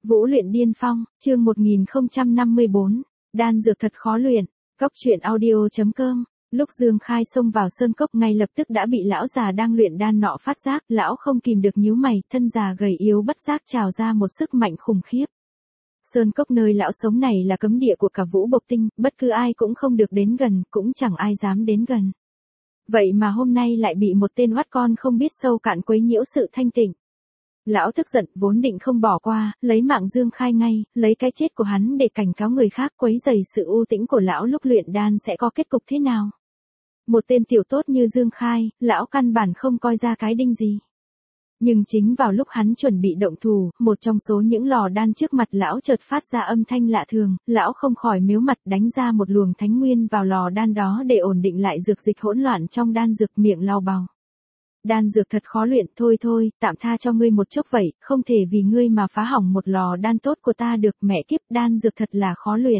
Vũ luyện điên phong, chương 1054, đan dược thật khó luyện, cóc truyện audio.com. Lúc Dương Khai xông vào sơn cốc ngay lập tức đã bị lão già đang luyện đan nọ phát giác, lão không kìm được nhíu mày, thân già gầy yếu bất giác trào ra một sức mạnh khủng khiếp. Sơn cốc nơi lão sống này là cấm địa của cả Vũ Bộc Tinh, bất cứ ai cũng không được đến gần, cũng chẳng ai dám đến gần. Vậy mà hôm nay lại bị một tên oát con không biết sâu cạn quấy nhiễu sự thanh tịnh. Lão tức giận, vốn định không bỏ qua, lấy mạng Dương Khai ngay, lấy cái chết của hắn để cảnh cáo người khác, quấy rầy sự u tĩnh của lão lúc luyện đan sẽ có kết cục thế nào. Một tên tiểu tốt như Dương Khai, lão căn bản không coi ra cái đinh gì. Nhưng chính vào lúc hắn chuẩn bị động thủ, một trong số những lò đan trước mặt lão chợt phát ra âm thanh lạ thường, lão không khỏi mếu mặt đánh ra một luồng thánh nguyên vào lò đan đó để ổn định lại dược dịch hỗn loạn trong đan dược, miệng lau bào. Đan dược thật khó luyện, thôi, tạm tha cho ngươi một chốc vậy, không thể vì ngươi mà phá hỏng một lò đan tốt của ta được, mẹ kiếp, đan dược thật là khó luyện.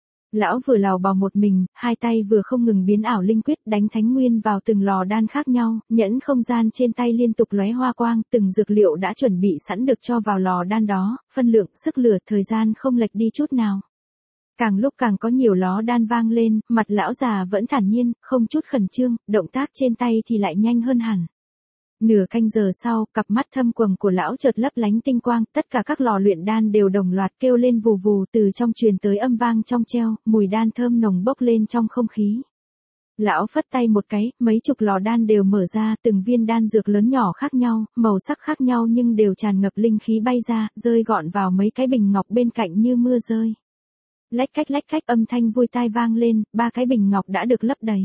Lão vừa lào bào một mình, hai tay vừa không ngừng biến ảo linh quyết đánh thánh nguyên vào từng lò đan khác nhau, nhẫn không gian trên tay liên tục lóe hoa quang, từng dược liệu đã chuẩn bị sẵn được cho vào lò đan đó, phân lượng, sức lửa, thời gian không lệch đi chút nào. Càng lúc càng có nhiều ló đan vang lên, mặt lão già vẫn thản nhiên, không chút khẩn trương, động tác trên tay thì lại nhanh hơn hẳn. Nửa canh giờ sau, cặp mắt thâm quầng của lão chợt lấp lánh tinh quang, tất cả các lò luyện đan đều đồng loạt kêu lên vù vù, từ trong truyền tới âm vang trong treo, mùi đan thơm nồng bốc lên trong không khí. Lão phất tay một cái, mấy chục lò đan đều mở ra, từng viên đan dược lớn nhỏ khác nhau, màu sắc khác nhau nhưng đều tràn ngập linh khí bay ra, rơi gọn vào mấy cái bình ngọc bên cạnh như mưa rơi. Lách cách âm thanh vui tai vang lên, 3 cái bình ngọc đã được lấp đầy.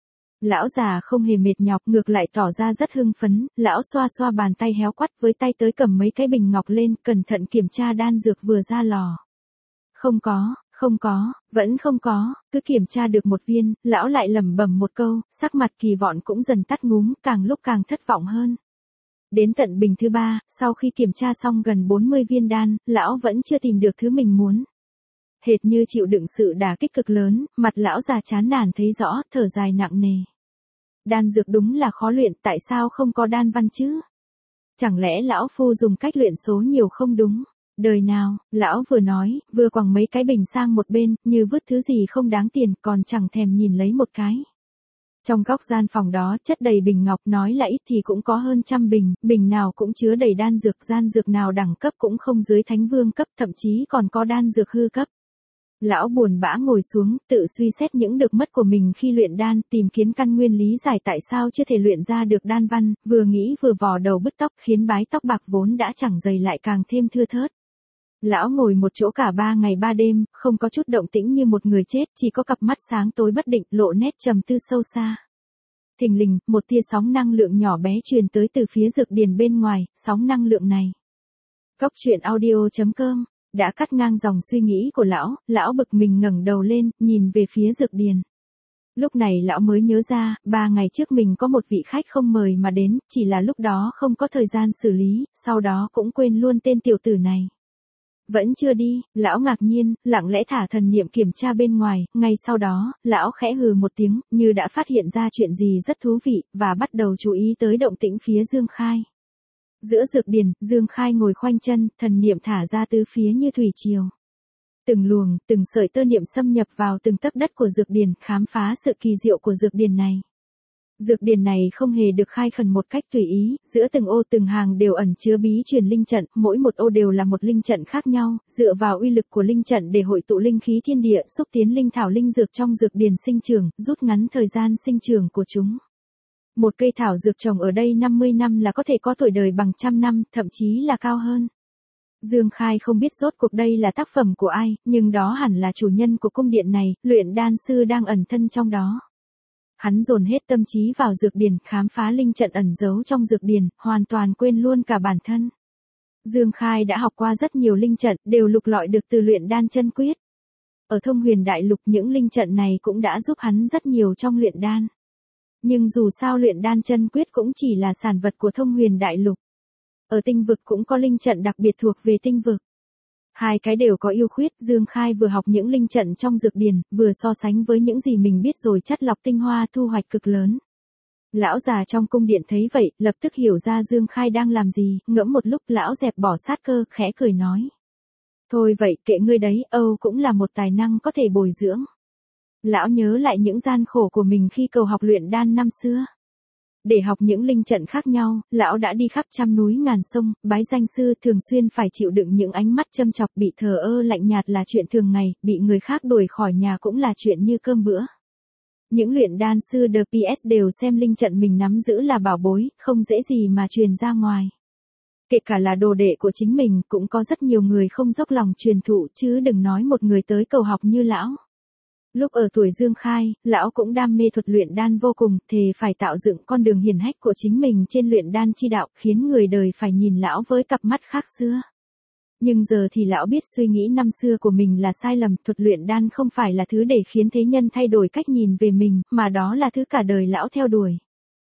Lão già không hề mệt nhọc, ngược lại tỏ ra rất hưng phấn, lão xoa xoa bàn tay héo quắt với tay tới cầm mấy cái bình ngọc lên, cẩn thận kiểm tra đan dược vừa ra lò. Không có, vẫn không có, cứ kiểm tra được một viên, lão lại lẩm bẩm một câu, sắc mặt kỳ vọng cũng dần tắt ngúm, càng lúc càng thất vọng hơn. Đến tận bình thứ 3, sau khi kiểm tra xong gần 40 viên đan, lão vẫn chưa tìm được thứ mình muốn. Hệt như chịu đựng sự đả kích cực lớn, mặt lão già chán nản thấy rõ, thở dài nặng nề. Đan dược đúng là khó luyện, tại sao không có đan văn chứ? Chẳng lẽ lão phu dùng cách luyện số nhiều không đúng? Đời nào, lão vừa nói, vừa quẳng mấy cái bình sang một bên, như vứt thứ gì không đáng tiền, còn chẳng thèm nhìn lấy một cái. Trong góc gian phòng đó, chất đầy bình ngọc, nói là ít thì cũng có hơn 100 bình, bình nào cũng chứa đầy đan dược, gian dược nào đẳng cấp cũng không dưới thánh vương cấp, thậm chí còn có đan dược hư cấp. Lão buồn bã ngồi xuống, tự suy xét những được mất của mình khi luyện đan, tìm kiếm căn nguyên lý giải tại sao chưa thể luyện ra được đan văn, vừa nghĩ vừa vò đầu bứt tóc, khiến bái tóc bạc vốn đã chẳng dày lại càng thêm thưa thớt. Lão ngồi một chỗ cả 3 ngày 3 đêm, không có chút động tĩnh như một người chết, chỉ có cặp mắt sáng tối bất định, lộ nét trầm tư sâu xa. Thình lình, một tia sóng năng lượng nhỏ bé truyền tới từ phía dược điền bên ngoài, sóng năng lượng này. Cóc truyện audio.com đã cắt ngang dòng suy nghĩ của lão bực mình ngẩng đầu lên, nhìn về phía dược điền. Lúc này lão mới nhớ ra, 3 ngày trước mình có một vị khách không mời mà đến, chỉ là lúc đó không có thời gian xử lý, sau đó cũng quên luôn tên tiểu tử này. Vẫn chưa đi, lão ngạc nhiên, lặng lẽ thả thần niệm kiểm tra bên ngoài, ngay sau đó, lão khẽ hừ một tiếng, như đã phát hiện ra chuyện gì rất thú vị, và bắt đầu chú ý tới động tĩnh phía Dương Khai. Giữa dược điền, Dương Khai ngồi khoanh chân, thần niệm thả ra tứ phía như thủy triều. Từng luồng, từng sợi tơ niệm xâm nhập vào từng tấc đất của dược điền, khám phá sự kỳ diệu của dược điền này. Dược điền này không hề được khai khẩn một cách tùy ý, giữa từng ô từng hàng đều ẩn chứa bí truyền linh trận, mỗi một ô đều là một linh trận khác nhau, dựa vào uy lực của linh trận để hội tụ linh khí thiên địa, xúc tiến linh thảo linh dược trong dược điền sinh trưởng, rút ngắn thời gian sinh trưởng của chúng. Một cây thảo dược trồng ở đây 50 năm là có thể có tuổi đời bằng 100 năm, thậm chí là cao hơn. Dương Khai không biết rốt cuộc đây là tác phẩm của ai, nhưng đó hẳn là chủ nhân của cung điện này, luyện đan sư đang ẩn thân trong đó. Hắn dồn hết tâm trí vào dược điền, khám phá linh trận ẩn giấu trong dược điền, hoàn toàn quên luôn cả bản thân. Dương Khai đã học qua rất nhiều linh trận, đều lục lọi được từ luyện đan chân quyết. Ở Thông Huyền Đại Lục, những linh trận này cũng đã giúp hắn rất nhiều trong luyện đan. Nhưng dù sao luyện đan chân quyết cũng chỉ là sản vật của Thông Huyền Đại Lục. Ở tinh vực cũng có linh trận đặc biệt thuộc về tinh vực. Hai cái đều có ưu khuyết, Dương Khai vừa học những linh trận trong dược điền, vừa so sánh với những gì mình biết rồi chắt lọc tinh hoa, thu hoạch cực lớn. Lão già trong cung điện thấy vậy, lập tức hiểu ra Dương Khai đang làm gì, ngẫm một lúc lão dẹp bỏ sát cơ, khẽ cười nói. Thôi vậy kệ ngươi đấy, Âu cũng là một tài năng có thể bồi dưỡng. Lão nhớ lại những gian khổ của mình khi cầu học luyện đan năm xưa. Để học những linh trận khác nhau, lão đã đi khắp trăm núi ngàn sông, bái danh sư, thường xuyên phải chịu đựng những ánh mắt châm chọc, bị thờ ơ lạnh nhạt là chuyện thường ngày, bị người khác đuổi khỏi nhà cũng là chuyện như cơm bữa. Những luyện đan sư DPS đều xem linh trận mình nắm giữ là bảo bối, không dễ gì mà truyền ra ngoài. Kể cả là đồ đệ của chính mình, cũng có rất nhiều người không dốc lòng truyền thụ, chứ đừng nói một người tới cầu học như lão. Lúc ở tuổi Dương Khai, lão cũng đam mê thuật luyện đan vô cùng, thề phải tạo dựng con đường hiển hách của chính mình trên luyện đan chi đạo, khiến người đời phải nhìn lão với cặp mắt khác xưa. Nhưng giờ thì lão biết suy nghĩ năm xưa của mình là sai lầm, thuật luyện đan không phải là thứ để khiến thế nhân thay đổi cách nhìn về mình, mà đó là thứ cả đời lão theo đuổi.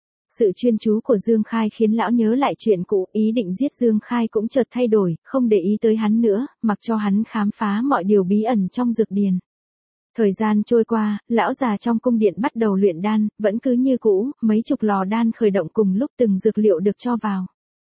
Sự chuyên chú của Dương Khai khiến lão nhớ lại chuyện cũ, ý định giết Dương Khai cũng chợt thay đổi, không để ý tới hắn nữa, mặc cho hắn khám phá mọi điều bí ẩn trong dược điền. Thời gian trôi qua, lão già trong cung điện bắt đầu luyện đan, vẫn cứ như cũ, mấy chục lò đan khởi động cùng lúc, từng dược liệu được cho vào.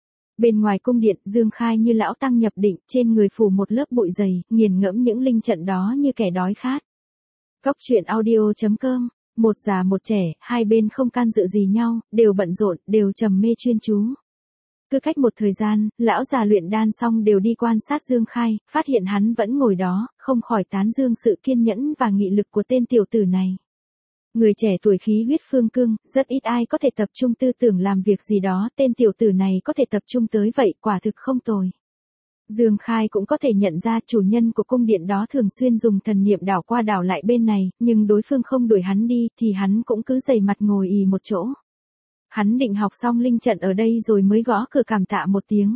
Bên ngoài cung điện, Dương Khai như lão tăng nhập định, trên người phủ một lớp bụi dày, nghiền ngẫm những linh trận đó như kẻ đói khát. Cóc truyện audio.com. Một già một trẻ, hai bên không can dự gì nhau, đều bận rộn, đều trầm mê chuyên chú. Cứ cách một thời gian, lão già luyện đan xong đều đi quan sát Dương Khai, phát hiện hắn vẫn ngồi đó, không khỏi tán dương sự kiên nhẫn và nghị lực của tên tiểu tử này. Người trẻ tuổi khí huyết phương cương, rất ít ai có thể tập trung tư tưởng làm việc gì đó, tên tiểu tử này có thể tập trung tới vậy, quả thực không tồi. Dương Khai cũng có thể nhận ra chủ nhân của cung điện đó thường xuyên dùng thần niệm đảo qua đảo lại bên này, nhưng đối phương không đuổi hắn đi, thì hắn cũng cứ dày mặt ngồi ì một chỗ. Hắn định học xong linh trận ở đây rồi mới gõ cửa cảm tạ một tiếng.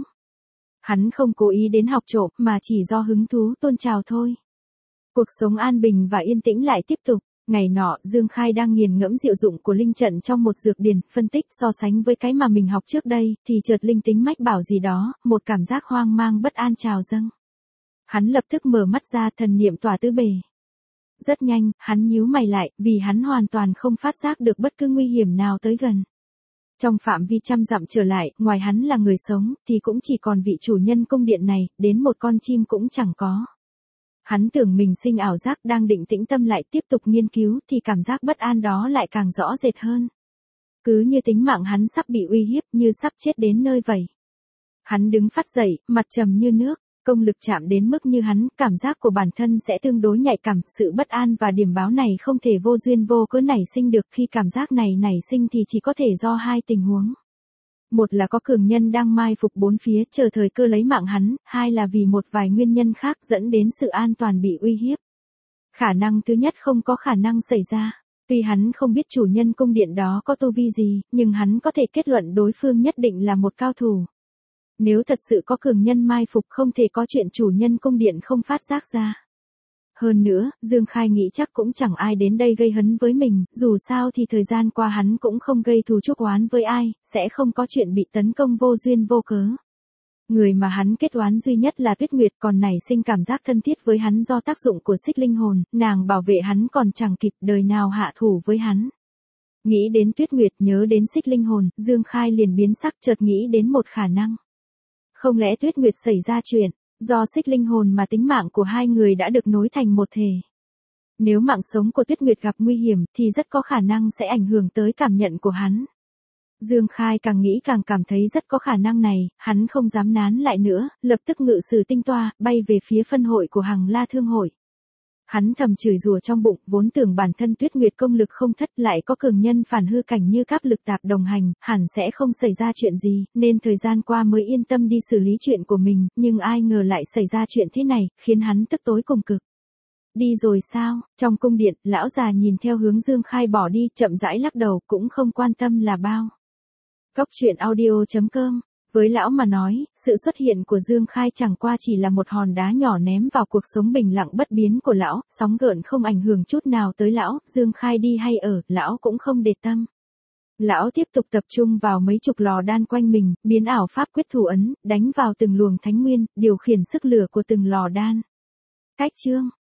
Hắn không cố ý đến học trộm, mà chỉ do hứng thú tôn chào thôi. Cuộc sống an bình và yên tĩnh lại tiếp tục. Ngày nọ, Dương Khai đang nghiền ngẫm diệu dụng của linh trận trong một dược điền, phân tích so sánh với cái mà mình học trước đây, thì chợt linh tính mách bảo gì đó, một cảm giác hoang mang bất an trào dâng. Hắn lập tức mở mắt ra, thần niệm tỏa tứ bề. Rất nhanh, hắn nhíu mày lại, vì hắn hoàn toàn không phát giác được bất cứ nguy hiểm nào tới gần. Trong phạm vi trăm dặm trở lại, ngoài hắn là người sống, thì cũng chỉ còn vị chủ nhân cung điện này, đến một con chim cũng chẳng có. Hắn tưởng mình sinh ảo giác, đang định tĩnh tâm lại tiếp tục nghiên cứu, thì cảm giác bất an đó lại càng rõ rệt hơn. Cứ như tính mạng hắn sắp bị uy hiếp, như sắp chết đến nơi vậy. Hắn đứng phát dậy, mặt trầm như nước, công lực chạm đến mức như hắn, cảm giác của bản thân sẽ tương đối nhạy cảm, sự bất an và điểm báo này không thể vô duyên vô cớ nảy sinh được, khi cảm giác này nảy sinh thì chỉ có thể do hai tình huống. Một là có cường nhân đang mai phục bốn phía chờ thời cơ lấy mạng hắn, hai là vì một vài nguyên nhân khác dẫn đến sự an toàn bị uy hiếp. Khả năng thứ nhất không có khả năng xảy ra. Tuy hắn không biết chủ nhân cung điện đó có tu vi gì, nhưng hắn có thể kết luận đối phương nhất định là một cao thủ. Nếu thật sự có cường nhân mai phục, không thể có chuyện chủ nhân cung điện không phát giác ra. Hơn nữa, Dương Khai nghĩ chắc cũng chẳng ai đến đây gây hấn với mình, dù sao thì thời gian qua hắn cũng không gây thù chuốc oán với ai, sẽ không có chuyện bị tấn công vô duyên vô cớ. Người mà hắn kết oán duy nhất là Tuyết Nguyệt, còn nảy sinh cảm giác thân thiết với hắn do tác dụng của xích linh hồn, nàng bảo vệ hắn còn chẳng kịp đời nào hạ thủ với hắn. Nghĩ đến Tuyết Nguyệt, nhớ đến xích linh hồn, Dương Khai liền biến sắc, chợt nghĩ đến một khả năng. Không lẽ Tuyết Nguyệt xảy ra chuyện, do xích linh hồn mà tính mạng của hai người đã được nối thành một thể. Nếu mạng sống của Tuyết Nguyệt gặp nguy hiểm, thì rất có khả năng sẽ ảnh hưởng tới cảm nhận của hắn. Dương Khai càng nghĩ càng cảm thấy rất có khả năng này, hắn không dám nán lại nữa, lập tức ngự sử tinh toa, bay về phía phân hội của Hằng La Thương hội. Hắn thầm chửi rủa trong bụng, vốn tưởng bản thân Tuyết Nguyệt công lực không thất, lại có cường nhân phản hư cảnh như Cáp Lực Tạp đồng hành, hẳn sẽ không xảy ra chuyện gì, nên thời gian qua mới yên tâm đi xử lý chuyện của mình, nhưng ai ngờ lại xảy ra chuyện thế này, khiến hắn tức tối cùng cực. Đi rồi sao? Trong cung điện, lão già nhìn theo hướng Dương Khai bỏ đi, chậm rãi lắc đầu, cũng không quan tâm là bao. Cóc truyện audio.com. Với lão mà nói, sự xuất hiện của Dương Khai chẳng qua chỉ là một hòn đá nhỏ ném vào cuộc sống bình lặng bất biến của lão, sóng gợn không ảnh hưởng chút nào tới lão, Dương Khai đi hay ở, lão cũng không để tâm. Lão tiếp tục tập trung vào mấy chục lò đan quanh mình, biến ảo pháp quyết thủ ấn, đánh vào từng luồng thánh nguyên, điều khiển sức lửa của từng lò đan. Cách chương